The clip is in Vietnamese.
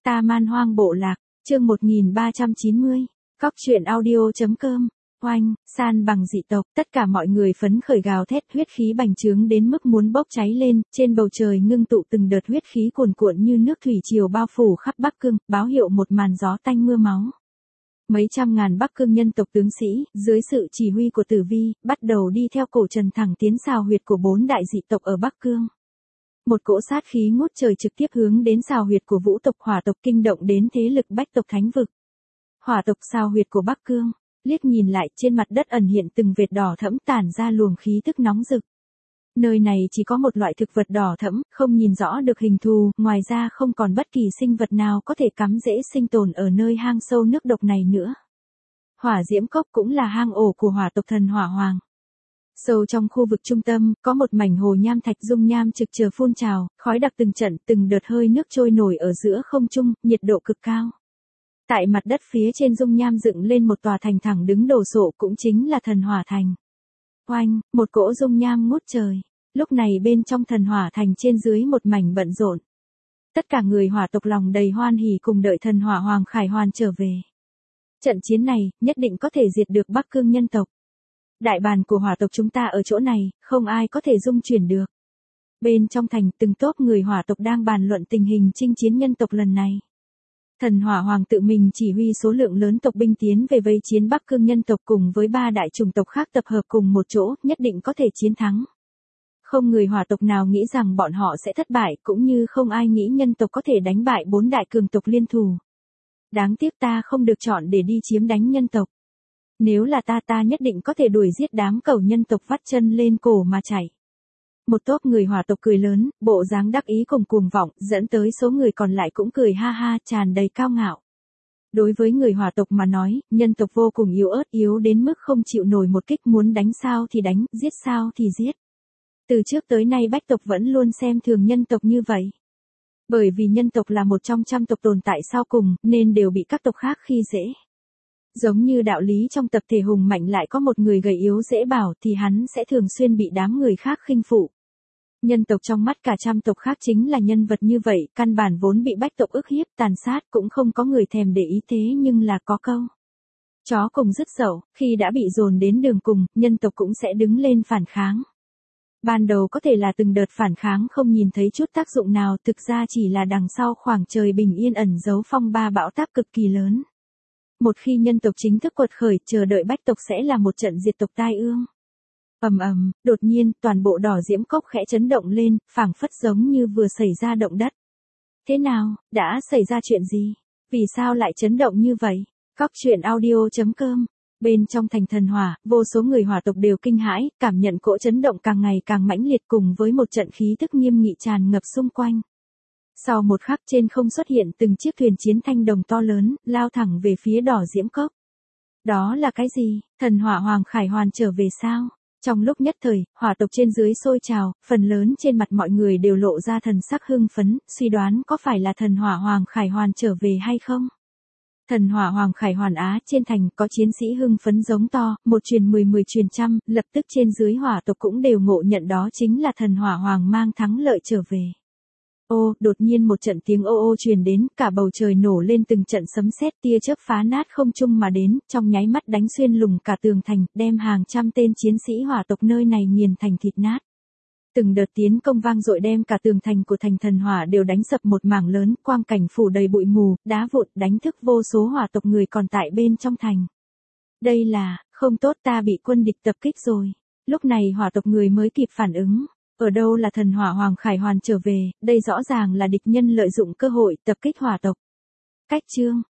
Ta Man Hoang Bộ Lạc, chương 1390, Cóc truyện audio.com. Oanh, san bằng dị tộc, tất cả mọi người phấn khởi gào thét, huyết khí bành trướng đến mức muốn bốc cháy lên, trên bầu trời ngưng tụ từng đợt huyết khí cuồn cuộn như nước thủy triều bao phủ khắp Bắc Cương, báo hiệu một màn gió tanh mưa máu. Mấy trăm ngàn Bắc Cương nhân tộc tướng sĩ, dưới sự chỉ huy của Tử Vi, bắt đầu đi theo cổ Trần thẳng tiến xào huyệt của 4 đại dị tộc ở Bắc Cương. Một cỗ sát khí ngút trời trực tiếp hướng đến xào huyệt của Vũ tộc Hỏa tộc, kinh động đến thế lực Bách tộc Thánh vực. Hỏa tộc xào huyệt của Bắc Cương, liếc nhìn lại, trên mặt đất ẩn hiện từng vệt đỏ thẫm tản ra luồng khí tức nóng rực. Nơi này chỉ có một loại thực vật đỏ thẫm, không nhìn rõ được hình thù, ngoài ra không còn bất kỳ sinh vật nào có thể cắm rễ sinh tồn ở nơi hang sâu nước độc này nữa. Hỏa diễm cốc cũng là hang ổ của hỏa tộc thần Hỏa Hoàng. Sâu trong khu vực trung tâm, có một mảnh hồ nham thạch dung nham trực chờ phun trào, khói đặc từng trận, từng đợt hơi nước trôi nổi ở giữa không trung, nhiệt độ cực cao. Tại mặt đất phía trên dung nham dựng lên một tòa thành thẳng đứng đồ sộ, cũng chính là thần hỏa thành. Oanh, một cỗ dung nham ngút trời. Lúc này bên trong thần hỏa thành trên dưới một mảnh bận rộn. Tất cả người hỏa tộc lòng đầy hoan hỉ cùng đợi thần hỏa hoàng khải hoàn trở về. Trận chiến này, nhất định có thể diệt được Bắc Cương nhân tộc. Đại bàn của hỏa tộc chúng ta ở chỗ này, không ai có thể dung chuyển được. Bên trong thành, từng tốp người hỏa tộc đang bàn luận tình hình chinh chiến nhân tộc lần này. Thần Hỏa Hoàng tự mình chỉ huy số lượng lớn tộc binh tiến về vây chiến Bắc Cương nhân tộc cùng với 3 đại chủng tộc khác tập hợp cùng một chỗ, nhất định có thể chiến thắng. Không người hỏa tộc nào nghĩ rằng bọn họ sẽ thất bại, cũng như không ai nghĩ nhân tộc có thể đánh bại 4 đại cường tộc liên thủ. Đáng tiếc ta không được chọn để đi chiếm đánh nhân tộc. Nếu là ta nhất định có thể đuổi giết đám cẩu nhân tộc vắt chân lên cổ mà chạy. Một tốp người hỏa tộc cười lớn, bộ dáng đắc ý cùng cuồng vọng, dẫn tới số người còn lại cũng cười ha ha, tràn đầy cao ngạo. Đối với người hỏa tộc mà nói, nhân tộc vô cùng yếu ớt, yếu đến mức không chịu nổi một kích, muốn đánh sao thì đánh, giết sao thì giết. Từ trước tới nay Bách tộc vẫn luôn xem thường nhân tộc như vậy. Bởi vì nhân tộc là một trong trăm tộc tồn tại sau cùng, nên đều bị các tộc khác khi dễ. Giống như đạo lý trong tập thể hùng mạnh lại có một người gầy yếu dễ bảo thì hắn sẽ thường xuyên bị đám người khác khinh phụ. Nhân tộc trong mắt cả trăm tộc khác chính là nhân vật như vậy, căn bản vốn bị Bách tộc ức hiếp tàn sát, cũng không có người thèm để ý, thế nhưng là có câu. Chó cùng dứt dậu, khi đã bị dồn đến đường cùng, nhân tộc cũng sẽ đứng lên phản kháng. Ban đầu có thể là từng đợt phản kháng không nhìn thấy chút tác dụng nào, thực ra chỉ là đằng sau khoảng trời bình yên ẩn giấu phong ba bão táp cực kỳ lớn. Một khi nhân tộc chính thức quật khởi, chờ đợi Bách tộc sẽ là một trận diệt tộc tai ương. Ầm ầm, đột nhiên, toàn bộ đỏ diễm cốc khẽ chấn động lên, phảng phất giống như vừa xảy ra động đất. Thế nào, đã xảy ra chuyện gì? Vì sao lại chấn động như vậy? Cóc truyện audio.com. Bên trong thành thần hỏa, vô số người hỏa tộc đều kinh hãi, cảm nhận cỗ chấn động càng ngày càng mãnh liệt cùng với một trận khí tức nghiêm nghị tràn ngập xung quanh. Sau một khắc trên không xuất hiện từng chiếc thuyền chiến thanh đồng to lớn, lao thẳng về phía đỏ diễm cốc. Đó là cái gì? Thần hỏa hoàng khải hoàn trở về sao? Trong lúc nhất thời, hỏa tộc trên dưới sôi trào, phần lớn trên mặt mọi người đều lộ ra thần sắc hưng phấn, suy đoán có phải là thần hỏa hoàng khải hoàn trở về hay không? Thần hỏa hoàng khải hoàn á, trên thành có chiến sĩ hưng phấn giống to, một truyền 10 truyền trăm, lập tức trên dưới hỏa tộc cũng đều ngộ nhận đó chính là thần hỏa hoàng mang thắng lợi trở về. Ô, đột nhiên một trận tiếng ô ô truyền đến, cả bầu trời nổ lên từng trận sấm sét, tia chớp phá nát không trung mà đến, trong nháy mắt đánh xuyên lùng cả tường thành, đem hàng trăm tên chiến sĩ hỏa tộc nơi này nghiền thành thịt nát. Từng đợt tiến công vang dội đem cả tường thành của thành thần hỏa đều đánh sập một mảng lớn, quang cảnh phủ đầy bụi mù, đá vụn, đánh thức vô số hỏa tộc người còn tại bên trong thành. Đây là, không tốt, ta bị quân địch tập kích rồi. Lúc này hỏa tộc người mới kịp phản ứng. Ở đâu là thần hỏa hoàng khải hoàn trở về, đây rõ ràng là địch nhân lợi dụng cơ hội tập kích hỏa tộc. Cách chương,